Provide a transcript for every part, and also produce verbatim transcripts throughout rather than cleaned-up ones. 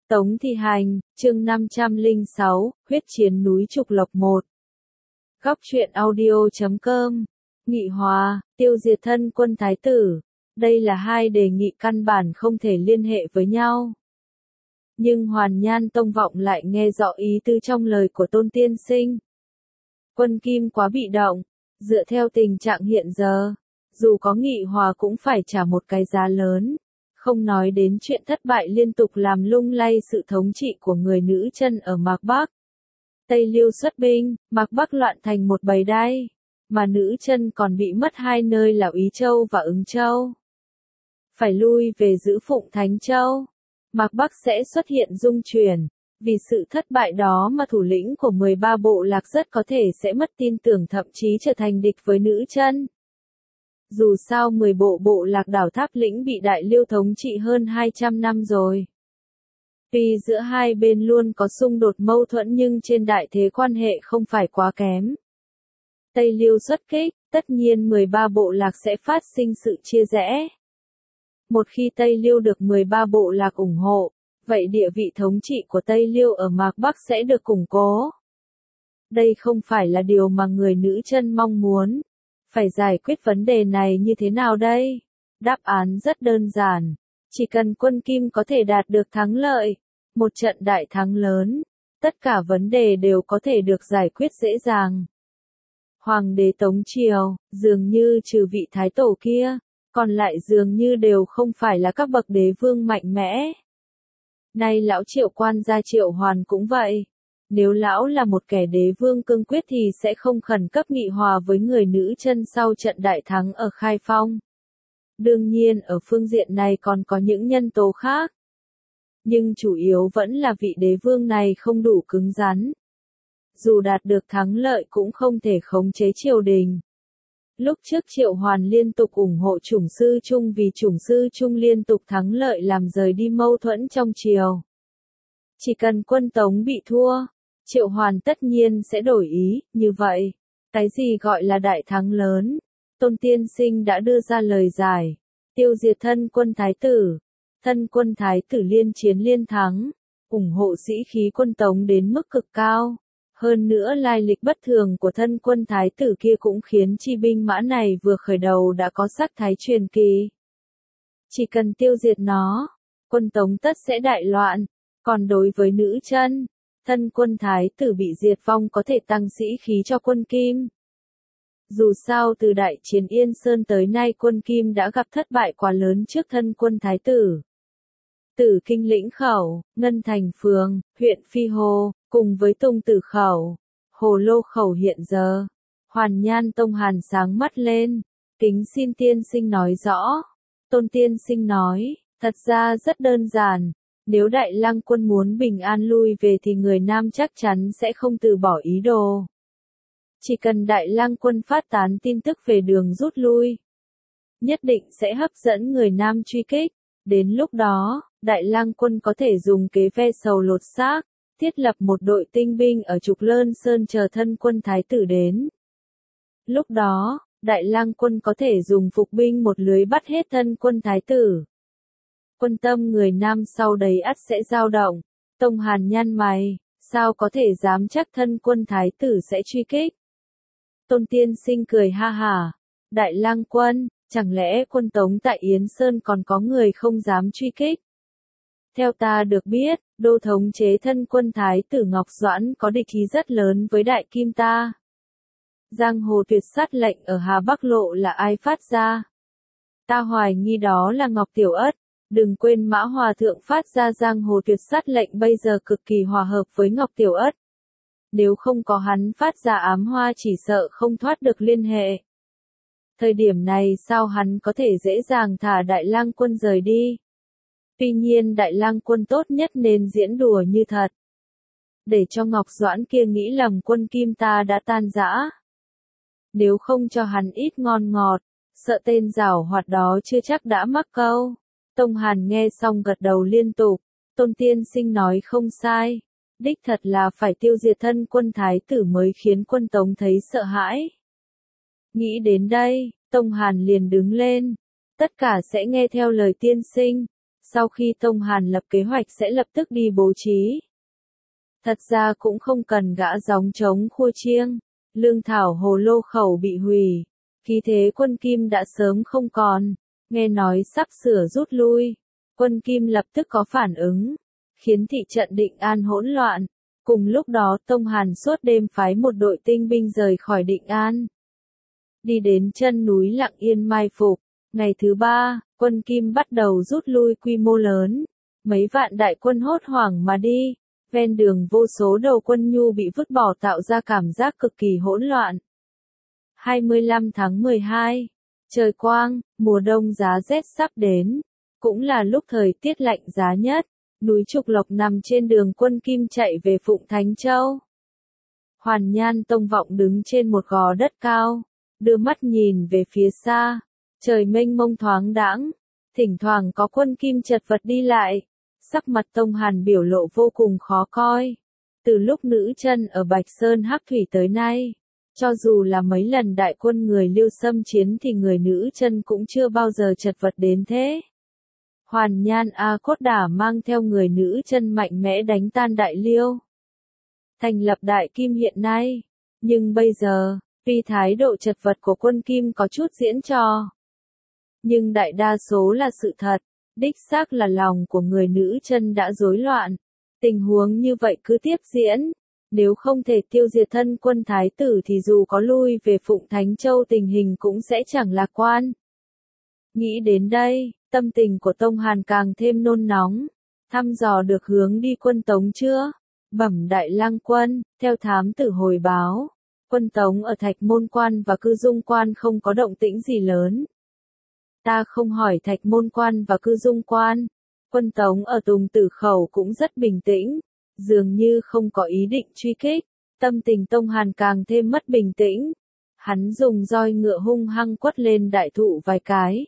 Tống Thi Hành, chương năm trăm lẻ sáu, huyết chiến núi Trục Lộc một. Góc truyện audio chấm com. Nghị hòa, tiêu diệt thân quân thái tử. Đây là hai đề nghị căn bản không thể liên hệ với nhau. Nhưng Hoàn Nhan Tông Vọng lại nghe rõ ý tư trong lời của Tôn Tiên Sinh. Quân Kim quá bị động, dựa theo tình trạng hiện giờ, dù có nghị hòa cũng phải trả một cái giá lớn. Không nói đến chuyện thất bại liên tục làm lung lay sự thống trị của người nữ chân ở Mạc Bắc. Tây Liêu xuất binh, Mạc Bắc loạn thành một bầy đai, mà nữ chân còn bị mất hai nơi là Úy Châu và Ứng Châu. Phải lui về giữ Phụng Thánh Châu. Mạc Bắc sẽ xuất hiện dung chuyển, vì sự thất bại đó mà thủ lĩnh của mười ba bộ lạc rất có thể sẽ mất tin tưởng, thậm chí trở thành địch với nữ chân. Dù sao mười bộ bộ lạc đảo Tháp Lĩnh bị Đại Liêu thống trị hơn hai trăm năm rồi. Tuy giữa hai bên luôn có xung đột mâu thuẫn nhưng trên đại thế quan hệ không phải quá kém. Tây Liêu xuất kích, tất nhiên mười ba bộ lạc sẽ phát sinh sự chia rẽ. Một khi Tây Liêu được mười ba bộ lạc ủng hộ, vậy địa vị thống trị của Tây Liêu ở Mạc Bắc sẽ được củng cố. Đây không phải là điều mà người nữ chân mong muốn. Phải giải quyết vấn đề này như thế nào đây? Đáp án rất đơn giản. Chỉ cần quân Kim có thể đạt được thắng lợi, một trận đại thắng lớn, tất cả vấn đề đều có thể được giải quyết dễ dàng. Hoàng đế Tống Triều, dường như trừ vị thái tổ kia, còn lại dường như đều không phải là các bậc đế vương mạnh mẽ. Nay lão Triệu quan gia Triệu Hoàn cũng vậy. Nếu lão là một kẻ đế vương cương quyết thì sẽ không khẩn cấp nghị hòa với người nữ chân sau trận đại thắng ở Khai Phong. Đương nhiên ở phương diện này còn có những nhân tố khác. Nhưng chủ yếu vẫn là vị đế vương này không đủ cứng rắn. Dù đạt được thắng lợi cũng không thể khống chế triều đình. Lúc trước Triệu Hoàn liên tục ủng hộ Chủng Sư Trung vì Chủng Sư Trung liên tục thắng lợi làm rời đi mâu thuẫn trong triều. Chỉ cần quân Tống bị thua, Triệu Hoàn tất nhiên sẽ đổi ý, như vậy. Cái gì gọi là đại thắng lớn? Tôn Tiên Sinh đã đưa ra lời giải. Tiêu diệt thân quân thái tử. Thân quân thái tử liên chiến liên thắng. Ủng hộ sĩ khí quân Tống đến mức cực cao. Hơn nữa lai lịch bất thường của thân quân thái tử kia cũng khiến chi binh mã này vừa khởi đầu đã có sắc thái truyền kỳ. Chỉ cần tiêu diệt nó, quân Tống tất sẽ đại loạn. Còn đối với nữ chân, thân quân thái tử bị diệt vong có thể tăng sĩ khí cho quân Kim. Dù sao từ đại chiến Yên Sơn tới nay quân Kim đã gặp thất bại quá lớn trước thân quân thái tử. Tử Kinh Lĩnh Khẩu, Ngân Thành Phường, huyện Phi Hồ, cùng với Tùng Tử Khẩu, Hồ Lô Khẩu hiện giờ. Hoàn Nhan Tông Hàn sáng mắt lên, kính xin tiên sinh nói rõ. Tôn Tiên Sinh nói, thật ra rất đơn giản. Nếu Đại Lăng quân muốn bình an lui về thì người Nam chắc chắn sẽ không từ bỏ ý đồ. Chỉ cần Đại Lăng quân phát tán tin tức về đường rút lui, nhất định sẽ hấp dẫn người Nam truy kích. Đến lúc đó, Đại Lăng quân có thể dùng kế ve sầu lột xác, thiết lập một đội tinh binh ở Trục Lơn Sơn chờ thân quân thái tử đến. Lúc đó, Đại Lăng quân có thể dùng phục binh một lưới bắt hết thân quân thái tử. Quân tâm người Nam sau đấy ắt sẽ dao động. Tông Hàn nhăn mày, sao có thể dám chắc thân quân thái tử sẽ truy kích? Tôn Tiên Sinh cười ha hả. Đại Lăng quân, chẳng lẽ quân Tống tại Yến Sơn còn có người không dám truy kích? Theo ta được biết, đô thống chế thân quân thái tử Ngọc Doãn có địch ý rất lớn với Đại Kim ta. Giang hồ tuyệt sát lệnh ở Hà Bắc Lộ là ai phát ra? Ta hoài nghi đó là Ngọc Tiểu Ất. Đừng quên Mã Hòa Thượng phát ra giang hồ tuyệt sát lệnh bây giờ cực kỳ hòa hợp với Ngọc Tiểu Ất. Nếu không có hắn phát ra ám hoa chỉ sợ không thoát được liên hệ. Thời điểm này sao hắn có thể dễ dàng thả Đại Lang quân rời đi? Tuy nhiên Đại Lang quân tốt nhất nên diễn đùa như thật. Để cho Ngọc Doãn kia nghĩ lầm quân Kim ta đã tan rã. Nếu không cho hắn ít ngon ngọt, sợ tên giảo hoạt đó chưa chắc đã mắc câu. Tông Hàn nghe xong gật đầu liên tục. Tôn Tiên Sinh nói không sai. Đích thật là phải tiêu diệt thân quân thái tử mới khiến quân Tống thấy sợ hãi. Nghĩ đến đây, Tông Hàn liền đứng lên. Tất cả sẽ nghe theo lời tiên sinh. Sau khi Tông Hàn lập kế hoạch sẽ lập tức đi bố trí. Thật ra cũng không cần gã gióng trống khua chiêng, lương thảo hồ lô khẩu bị hủy, khí thế quân Kim đã sớm không còn, nghe nói sắp sửa rút lui, quân Kim lập tức có phản ứng, khiến thị trận Định An hỗn loạn. Cùng lúc đó Tông Hàn suốt đêm phái một đội tinh binh rời khỏi Định An, đi đến chân núi Lặng Yên mai phục. Ngày thứ ba, quân Kim bắt đầu rút lui quy mô lớn, mấy vạn đại quân hốt hoảng mà đi, ven đường vô số đầu quân nhu bị vứt bỏ tạo ra cảm giác cực kỳ hỗn loạn. hai mươi lăm tháng mười hai, trời quang, mùa đông giá rét sắp đến, cũng là lúc thời tiết lạnh giá nhất, núi Trục Lộc nằm trên đường quân Kim chạy về Phụng Thánh Châu. Hoàn Nhan Tông Vọng đứng trên một gò đất cao, đưa mắt nhìn về phía xa. Trời mênh mông thoáng đãng, thỉnh thoảng có quân Kim chật vật đi lại, sắc mặt Tông Hàn biểu lộ vô cùng khó coi. Từ lúc nữ chân ở Bạch Sơn Hắc Thủy tới nay, cho dù là mấy lần đại quân người Liêu xâm chiến thì người nữ chân cũng chưa bao giờ chật vật đến thế. Hoàn Nhan A Cốt Đả mang theo người nữ chân mạnh mẽ đánh tan đại Liêu, thành lập đại Kim hiện nay, nhưng bây giờ, vì thái độ chật vật của quân Kim có chút diễn trò. Nhưng đại đa số là sự thật, đích xác là lòng của người nữ chân đã rối loạn. Tình huống như vậy cứ tiếp diễn, nếu không thể tiêu diệt thân quân thái tử thì dù có lui về Phụng Thánh Châu tình hình cũng sẽ chẳng lạc quan. Nghĩ đến đây, tâm tình của Tông Hàn càng thêm nôn nóng, thăm dò được hướng đi quân Tống chưa? Bẩm Đại Lang quân, theo thám tử hồi báo, quân Tống ở Thạch Môn Quan và Cư Dung Quan không có động tĩnh gì lớn. Ta không hỏi Thạch Môn Quan và Cư Dung Quan, quân Tống ở Tùng Tử Khẩu cũng rất bình tĩnh, dường như không có ý định truy kích, tâm tình Tông Hàn càng thêm mất bình tĩnh. Hắn dùng roi ngựa hung hăng quất lên đại thụ vài cái.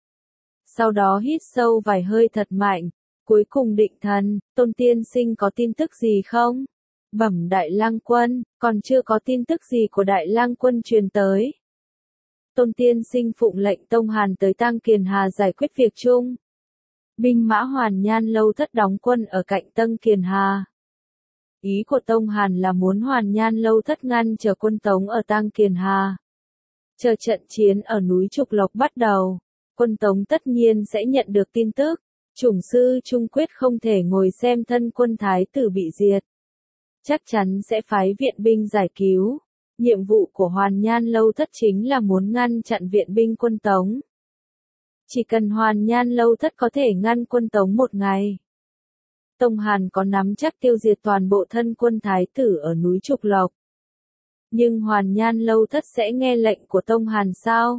Sau đó hít sâu vài hơi thật mạnh, cuối cùng định thần, Tôn tiên sinh có tin tức gì không? Bẩm Đại Lang quân, còn chưa có tin tức gì của Đại Lang quân truyền tới. Tôn tiên sinh phụng lệnh Tông Hàn tới Tang Kiền Hà giải quyết việc chung. Binh mã Hoàn Nhan Lâu Thất đóng quân ở cạnh Tang Kiền Hà. Ý của Tông Hàn là muốn Hoàn Nhan Lâu Thất ngăn chờ quân Tống ở Tang Kiền Hà. Chờ trận chiến ở núi Trục Lộc bắt đầu, quân Tống tất nhiên sẽ nhận được tin tức. Chủng sư Trung quyết không thể ngồi xem thân quân thái tử bị diệt. Chắc chắn sẽ phái viện binh giải cứu. Nhiệm vụ của Hoàn Nhan Lâu Thất chính là muốn ngăn chặn viện binh quân Tống. Chỉ cần Hoàn Nhan Lâu Thất có thể ngăn quân Tống một ngày, Tông Hàn có nắm chắc tiêu diệt toàn bộ thân quân thái tử ở núi Trục Lộc. Nhưng Hoàn Nhan Lâu Thất sẽ nghe lệnh của Tông Hàn sao?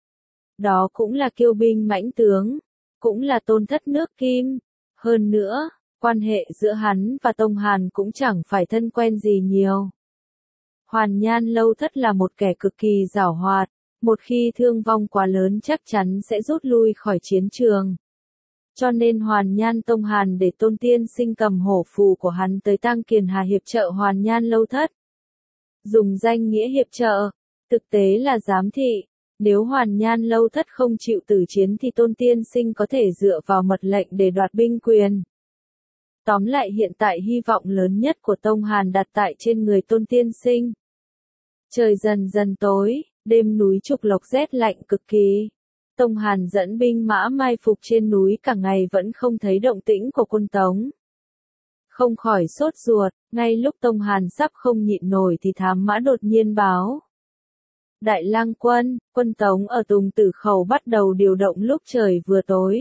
Đó cũng là kiêu binh mãnh tướng, cũng là tôn thất nước Kim. Hơn nữa, quan hệ giữa hắn và Tông Hàn cũng chẳng phải thân quen gì nhiều. Hoàn Nhan Lâu Thất là một kẻ cực kỳ giảo hoạt, một khi thương vong quá lớn chắc chắn sẽ rút lui khỏi chiến trường. Cho nên Hoàn Nhan Tông Hàn để Tôn tiên sinh cầm hổ phù của hắn tới Tang Kiền Hà hiệp trợ Hoàn Nhan Lâu Thất. Dùng danh nghĩa hiệp trợ, thực tế là giám thị. Nếu Hoàn Nhan Lâu Thất không chịu tử chiến thì Tôn tiên sinh có thể dựa vào mật lệnh để đoạt binh quyền. Tóm lại hiện tại hy vọng lớn nhất của Tông Hàn đặt tại trên người Tôn tiên sinh. Trời dần dần tối, đêm núi Trục Lộc rét lạnh cực kỳ. Tông Hàn dẫn binh mã mai phục trên núi cả ngày vẫn không thấy động tĩnh của quân Tống. Không khỏi sốt ruột, ngay lúc Tông Hàn sắp không nhịn nổi thì thám mã đột nhiên báo. Đại Lang quân, quân Tống ở Tùng Tử Khẩu bắt đầu điều động lúc trời vừa tối.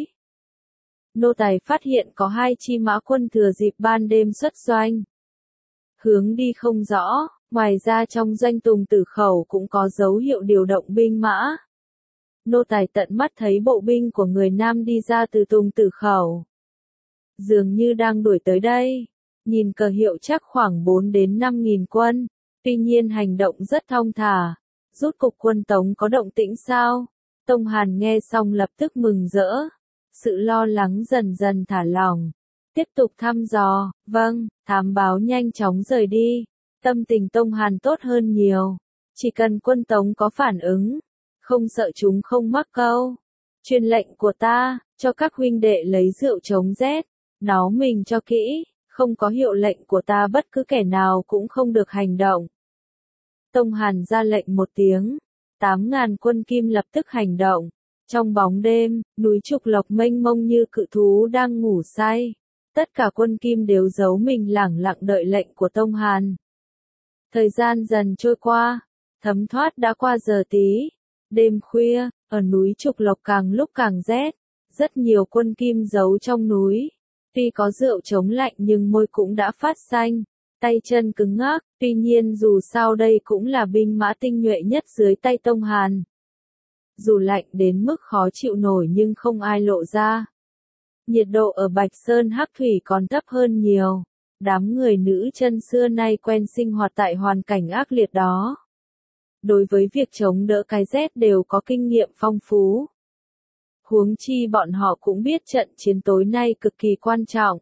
Nô tài phát hiện có hai chi mã quân thừa dịp ban đêm xuất doanh. Hướng đi không rõ, ngoài ra trong doanh Tùng Tử Khẩu cũng có dấu hiệu điều động binh mã. Nô tài tận mắt thấy bộ binh của người Nam đi ra từ Tùng Tử Khẩu. Dường như đang đuổi tới đây, nhìn cờ hiệu chắc khoảng bốn đến năm nghìn quân, tuy nhiên hành động rất thong thả. Rút cục quân Tống có động tĩnh sao? Tông Hàn nghe xong lập tức mừng rỡ. Sự lo lắng dần dần thả lỏng. Tiếp tục thăm dò, vâng, thám báo nhanh chóng rời đi. Tâm tình Tông Hàn tốt hơn nhiều. Chỉ cần quân Tống có phản ứng, không sợ chúng không mắc câu. Truyền lệnh của ta, cho các huynh đệ lấy rượu chống rét, náo mình cho kỹ, không có hiệu lệnh của ta bất cứ kẻ nào cũng không được hành động. Tông Hàn ra lệnh một tiếng, tám ngàn quân Kim lập tức hành động. Trong bóng đêm, núi Trục Lộc mênh mông như cự thú đang ngủ say. Tất cả quân Kim đều giấu mình lẳng lặng đợi lệnh của Tông Hàn. Thời gian dần trôi qua, thấm thoát đã qua giờ tí. Đêm khuya, ở núi Trục Lộc càng lúc càng rét. Rất nhiều quân Kim giấu trong núi. Tuy có rượu chống lạnh nhưng môi cũng đã phát xanh, tay chân cứng ngắc. Tuy nhiên dù sao đây cũng là binh mã tinh nhuệ nhất dưới tay Tông Hàn. Dù lạnh đến mức khó chịu nổi nhưng không ai lộ ra. Nhiệt độ ở Bạch Sơn Hắc Thủy còn thấp hơn nhiều. Đám người nữ chân xưa nay quen sinh hoạt tại hoàn cảnh ác liệt đó. Đối với việc chống đỡ cái rét đều có kinh nghiệm phong phú. Huống chi bọn họ cũng biết trận chiến tối nay cực kỳ quan trọng.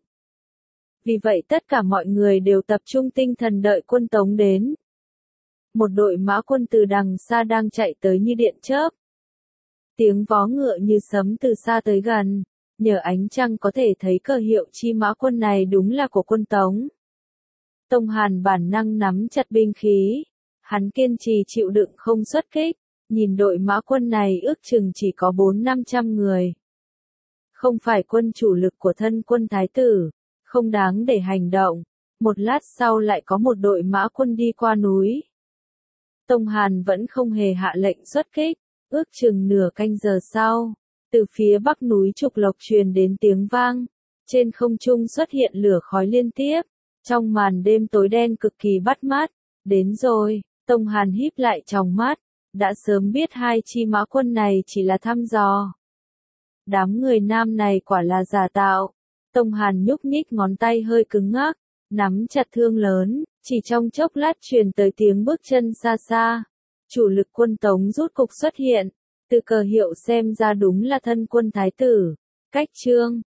Vì vậy tất cả mọi người đều tập trung tinh thần đợi quân Tống đến. Một đội mã quân từ đằng xa đang chạy tới như điện chớp. Tiếng vó ngựa như sấm từ xa tới gần, nhờ ánh trăng có thể thấy cờ hiệu chi mã quân này đúng là của quân Tống. Tông Hàn bản năng nắm chặt binh khí, hắn kiên trì chịu đựng không xuất kích, nhìn đội mã quân này ước chừng chỉ có bốn năm trăm người. Không phải quân chủ lực của thân quân thái tử, không đáng để hành động. Một lát sau lại có một đội mã quân đi qua núi. Tông Hàn vẫn không hề hạ lệnh xuất kích. Ước chừng nửa canh giờ sau, từ phía bắc núi Trục Lộc truyền đến tiếng vang, trên không trung xuất hiện lửa khói liên tiếp, trong màn đêm tối đen cực kỳ bắt mắt. Đến rồi, Tông Hàn híp lại tròng mắt, đã sớm biết hai chi mã quân này chỉ là thăm dò. Đám người nam này quả là giả tạo. Tông Hàn nhúc nhích ngón tay hơi cứng ngắc, nắm chặt thương lớn, chỉ trong chốc lát truyền tới tiếng bước chân xa xa. Chủ lực quân Tống rút cục xuất hiện, từ cờ hiệu xem ra đúng là thân quân thái tử. Cách Trương,